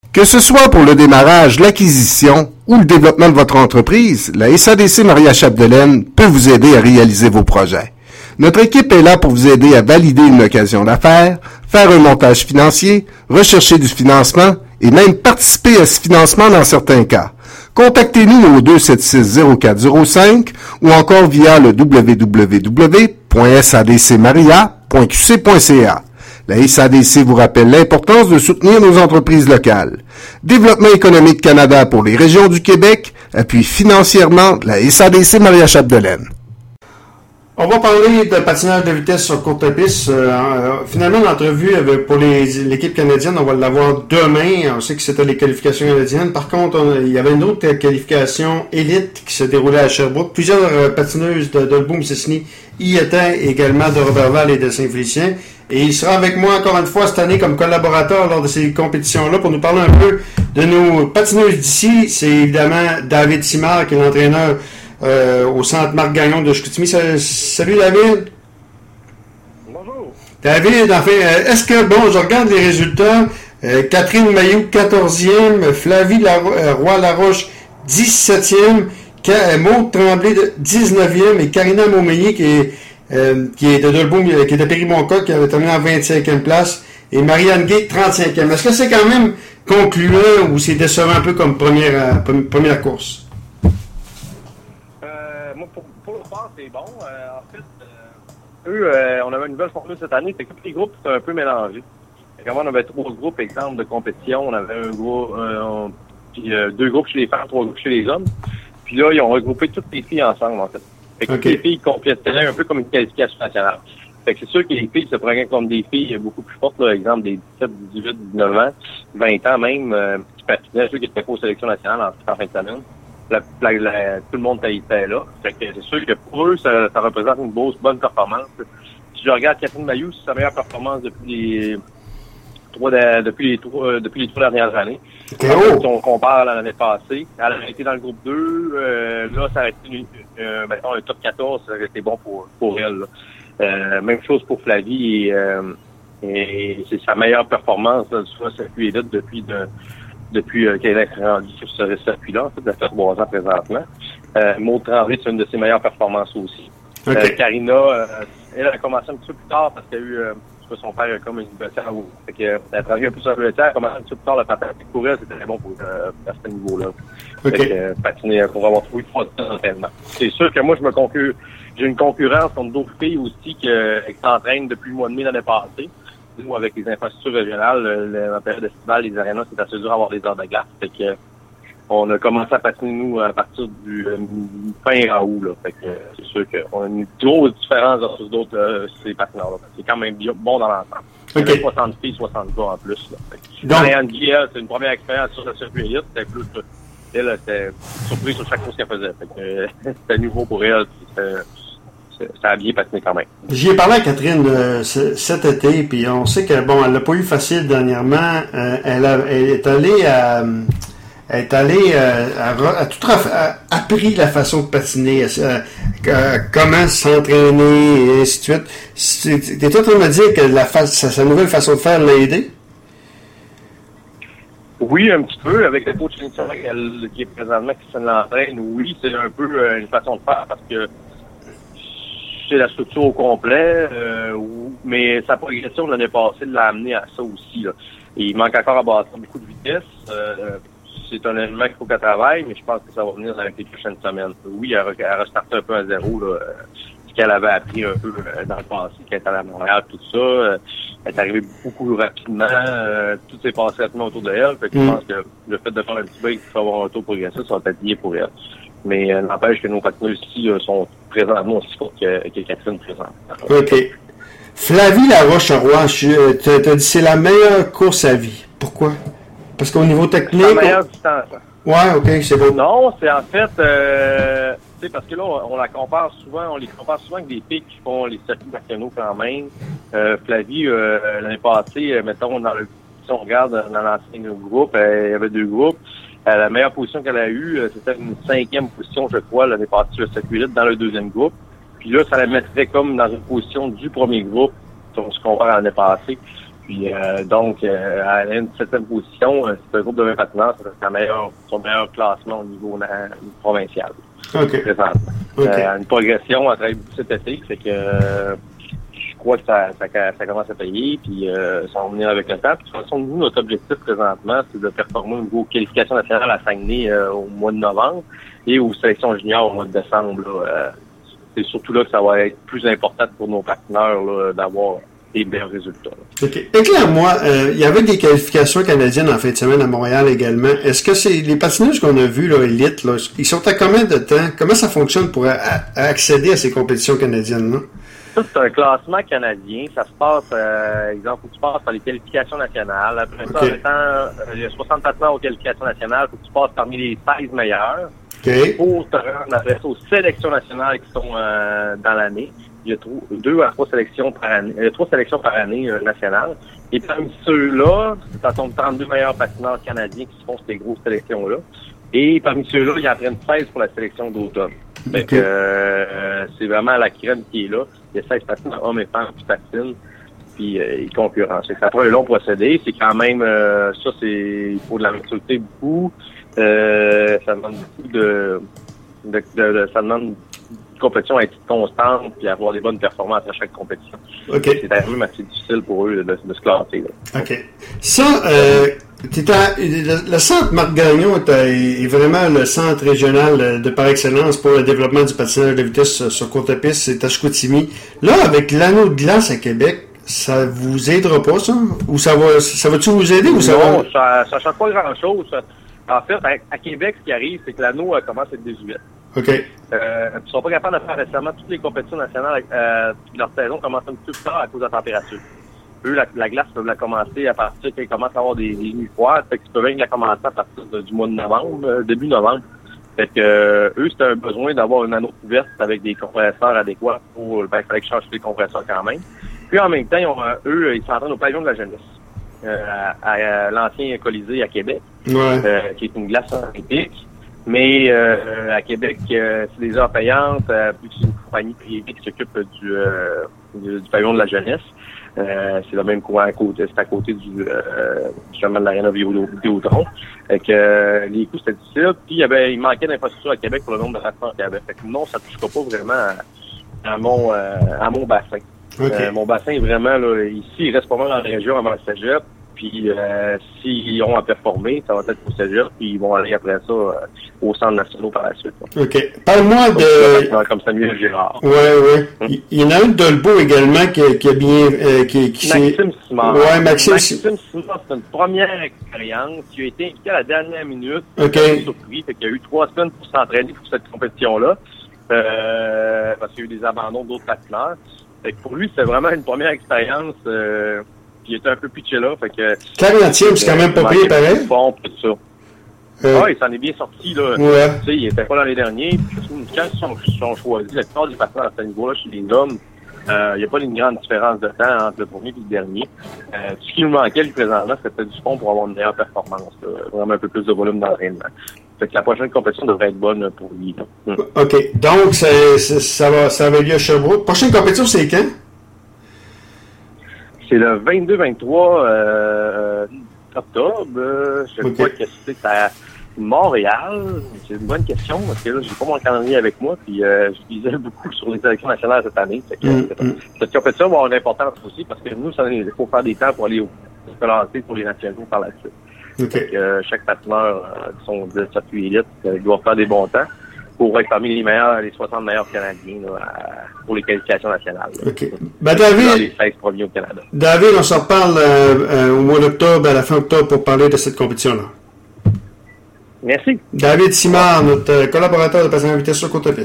Que ce soit pour le démarrage, l'acquisition ou le développement de votre entreprise, la SADC Maria Chapdelaine peut vous aider à réaliser vos projets. Notre équipe est là pour vous aider à valider une occasion d'affaires, faire un montage financier, rechercher du financement et même participer à ce financement dans certains cas. Contactez-nous au 276-0405 ou encore via le www.sadcmaria.qc.ca. La SADC vous rappelle l'importance de soutenir nos entreprises locales. Développement économique Canada pour les régions du Québec appuie financièrement la SADC Maria Chapdelaine. On va parler de patinage de vitesse sur courte piste. Finalement, l'entrevue pour l'équipe canadienne, on va l'avoir demain. On sait que c'était les qualifications canadiennes. Par contre, il y avait une autre qualification élite qui se déroulait à Sherbrooke. Plusieurs patineuses de Dolbeau-Mistassini y étaient également, de Roberval et de Saint-Félicien. Et il sera avec moi encore une fois cette année comme collaborateur lors de ces compétitions-là pour nous parler un peu de nos patineuses d'ici. C'est évidemment David Simard qui est l'entraîneur au centre Marc Gagnon de Chicoutimi. Salut David. Bonjour. David, en fait, est-ce que, je regarde les résultats, Catherine Mailloux, 14e, Flavie Roy-Laroche, 17e, Maude Tremblay, 19e, et Karina Maumeilly, qui est de Dolbeau, qui est de Périmonca, qui avait terminé en 25e place, et Marianne Gay, 35e. Est-ce que c'est quand même concluant ou c'est décevant un peu comme première course? Pour le sport, c'est bon. En fait, on avait une nouvelle formule cette année, c'est que tous les groupes étaient un peu mélangés. Avant, on avait 3 groupes, exemple, de compétition. On avait un groupe, puis 2 groupes chez les femmes, 3 groupes chez les hommes. Puis là, ils ont regroupé toutes les filles ensemble, en fait. Fait que les filles complétaient un peu comme une qualification nationale. Fait que c'est sûr que les filles se prennent comme des filles beaucoup plus fortes, là, exemple des 17, 18, 19 ans, 20 ans même, qui patinaient, ceux qui étaient pas aux sélections nationales en fin de semaine. Tout le monde était là. Fait que c'est sûr que pour eux, ça représente une bonne performance. Si je regarde Catherine Mailloux, c'est sa meilleure performance depuis les 3 dernières années. Okay. Si on compare à l'année passée, elle a été dans le groupe 2, là, ça a été mettons, un top 14, ça aurait été bon pour elle. Même chose pour Flavie, et c'est sa meilleure performance sur le circuit élite depuis qu'elle est rendue sur ce circuit-là. En fait, elle fait 3 ans présentement. Maude Tremblay, c'est une de ses meilleures performances aussi. Okay. Karina, elle a commencé un petit peu plus tard parce qu'il y a eu son père a comme une blessure. Fait que elle a travaillé un peu sur la blessure, elle a commencé un petit peu plus tard le patin. Pour elle, c'était très bon à ce niveau-là. Okay. Fait que patiner pour avoir trouvé 3 ans d'entraînement. C'est sûr que moi, j'ai une concurrence contre d'autres filles aussi qui s'entraînent depuis le mois de mai l'année passée. Nous, avec les infrastructures régionales, la période estivale, les arénas, c'est assez dur d'avoir des heures de glace. Fait que on a commencé à patiner, nous, à partir du fin août, là. Fait que c'est sûr qu'on a une grosse différence versus d'autres ces patineurs-là. C'est quand même bon dans l'ensemble. Il y avait 60 filles, 60 gars en plus, là. Marianne Guy, c'est une première expérience sur le circuit élite. C'était plus, elle, c'était surprise sur chaque course qu'elle faisait. Fait que c'était nouveau pour elle. Ça a bien patiné quand même. J'y ai parlé à Catherine cet été, puis on sait qu'elle l'a pas eu facile dernièrement. Elle est allée à tout appris la façon de patiner, comment s'entraîner et ainsi de suite. T'es en train de me dire que sa nouvelle façon de faire l'a aidé? Oui, un petit peu, avec le coach qui est présentement qui l'entraîne. Oui, c'est un peu une façon de faire parce que c'est la structure au complet, mais sa progression de l'année passée l'a amené à ça aussi, là. Il manque encore à bâtir beaucoup de vitesse. C'est un élément qu'il faut qu'elle travaille, mais je pense que ça va venir avec les prochaines semaines. Oui, elle restarté un peu à zéro, là, ce qu'elle avait appris un peu dans le passé, quand elle était à Montréal, tout ça. Elle est arrivée beaucoup rapidement. Tout s'est passé rapidement autour de elle. Fait que je pense que le fait de faire un petit break pour avoir un tour progressif, ça va être lié pour elle. Mais n'empêche que nos patineurs ici sont présentement aussi forts que Catherine présente. OK. Flavie Laroche-Roy, t'as dit c'est la meilleure course à vie. Pourquoi? Parce qu'au niveau technique... C'est la meilleure distance. Ouais, OK, c'est bon. Non, c'est en fait... tu sais, parce que là, on les compare souvent avec des filles qui font les circuits nationaux quand même. Flavie, l'année passée, mettons, si on regarde dans l'ancien groupe, il y avait 2 groupes. La meilleure position qu'elle a eue, c'était une 5e position, je crois, l'année passée sur le circuit élite dans le 2e groupe. Puis là, ça la mettrait comme dans une position du premier groupe, si on se compare à l'année passée. Puis donc, à la 7e position, c'est un groupe de 20 patineurs, c'est son meilleur classement au niveau provincial. OK. Présentement. Okay. Une progression à travers cet été, c'est que je crois que ça commence à payer, puis ça va venir avec le temps. Puis, de toute façon, nous, notre objectif présentement, c'est de performer au niveau qualification nationale à Saguenay au mois de novembre et aux sélections juniors au mois de décembre. C'est surtout là que ça va être plus important pour nos partenaires là, d'avoir des meilleurs résultats. OK. Éclaire-moi, il y avait des qualifications canadiennes en fin de semaine à Montréal également. Est-ce que c'est les patineuses qu'on a vues, là, élite, là, ils sont à combien de temps? Comment ça fonctionne pour accéder à ces compétitions canadiennes-là? Ça, c'est un classement canadien. Ça se passe, exemple, où tu passes par les qualifications nationales. Après ça, il y a 60 patineurs aux qualifications nationales. Faut que tu passes parmi les 16 meilleurs. Okay. Pour te rendre après ça aux sélections nationales qui sont dans l'année. Il y a 2 à 3 sélections par année. Il y a 3 sélections par année nationales. Et parmi ceux-là, ça tombe 32 meilleurs patineurs canadiens qui se font ces grosses sélections-là. Et parmi ceux-là, il y en prennent 16 pour la sélection d'automne. Okay. Donc, c'est vraiment la crème qui est là. Il y a 16 patineurs hommes et femmes qui patinent, puis ils concurrencent. Ça prend un long procédé. C'est quand même ça, il faut de la maturité beaucoup. Ça demande beaucoup ça demande une compétition à être constante puis avoir des bonnes performances à chaque compétition. Okay. C'est quand même assez difficile pour eux de se classer. Là. OK. Ça, le centre Marc Gagnon est vraiment le centre régional de par excellence pour le développement du patinage de vitesse sur courte piste, c'est à Chicoutimi. Là, avec l'anneau de glace à Québec, ça vous aidera pas, ça? Ou ça va-tu vous aider? Ou non, ça change pas grand-chose. En fait, à Québec, ce qui arrive, c'est que l'anneau commence à être désuet. OK. Ils sont pas capables de faire récemment toutes les compétitions nationales. Leur saison commence un petit peu plus tard à cause de la température. Eux, la glace peuvent la commencer à partir qu'ils commencent à avoir des nuits froides. Fait qu'ils peuvent bien la commencer à partir du mois de novembre, début novembre. Fait que eux, c'était un besoin d'avoir une anneau couverte avec des compresseurs adéquats pour. Il fallait qu'ils changent les compresseurs quand même. Puis en même temps, ils s'entraînent au pavillon de la jeunesse. À l'ancien Colisée à Québec. Ouais. Qui est une glace olympique. Mais à Québec, c'est des heures payantes, plus c'est une compagnie privée qui s'occupe du pavillon de la jeunesse. C'est le même coin à côté, c'est à côté du chemin de l'Arena Vidéotron. Fait que les coûts c'était difficile. Puis il manquait d'infrastructures à Québec pour le nombre de patineurs qu'il y avait. Fait que non, ça ne touchera pas vraiment à mon bassin. Okay. Mon bassin est vraiment là, ici, il reste pas mal dans la région avant le cégep. Puis s'ils ont à performer, ça va être au cégep, puis ils vont aller après ça au centre national par la suite. Là. OK. Parle-moi de... Comme Samuel Girard. Oui. Il y en a un de Dolbeau également qui a bien... Maxime Simard. Oui, Maxime Simard, c'est une première expérience qui a été invité à la dernière minute. OK. Surpris, fait qu'il y a eu 3 semaines pour s'entraîner pour cette compétition-là. Parce qu'il y a eu des abandons d'autres patineurs. Fait que pour lui, c'est vraiment une première expérience... il était un peu pitché là, fait que... 40e, c'est quand même pas pire, pareil. Il s'en est bien sorti, là. Ouais. Tu sais, il était pas dans les derniers. Puis, quand ils sont choisis, la plupart des patineurs à ce niveau-là, chez les hommes, il n'y a pas une grande différence de temps entre le premier et le dernier. Ce qui nous manquait, lui, présentement, c'était du fond pour avoir une meilleure performance, là. Vraiment un peu plus de volume d'entraînement. Fait que la prochaine compétition devrait être bonne pour lui, là. OK. Donc, ça va lieu à Sherbrooke. Prochaine compétition, c'est quand? C'est le 22-23 octobre. Je crois que c'est à Montréal. C'est une bonne question parce que là, j'ai pas mon calendrier avec moi. Puis je lisais beaucoup sur les sélections nationales cette année. Cette compétition va avoir une importance aussi parce que nous, il faut faire des temps pour aller se lancer pour les nationaux par la suite. Okay. Chaque patineur qui sont de circuit élite doit faire des bons temps pour être parmi les 60 meilleurs Canadiens là, pour les qualifications nationales. OK. David, dans les 16 premiers au Canada. David, on s'en reparle au mois d'octobre, à la fin octobre, pour parler de cette compétition-là. Merci. David Simard, notre collaborateur de patinage de vitesse sur courte piste.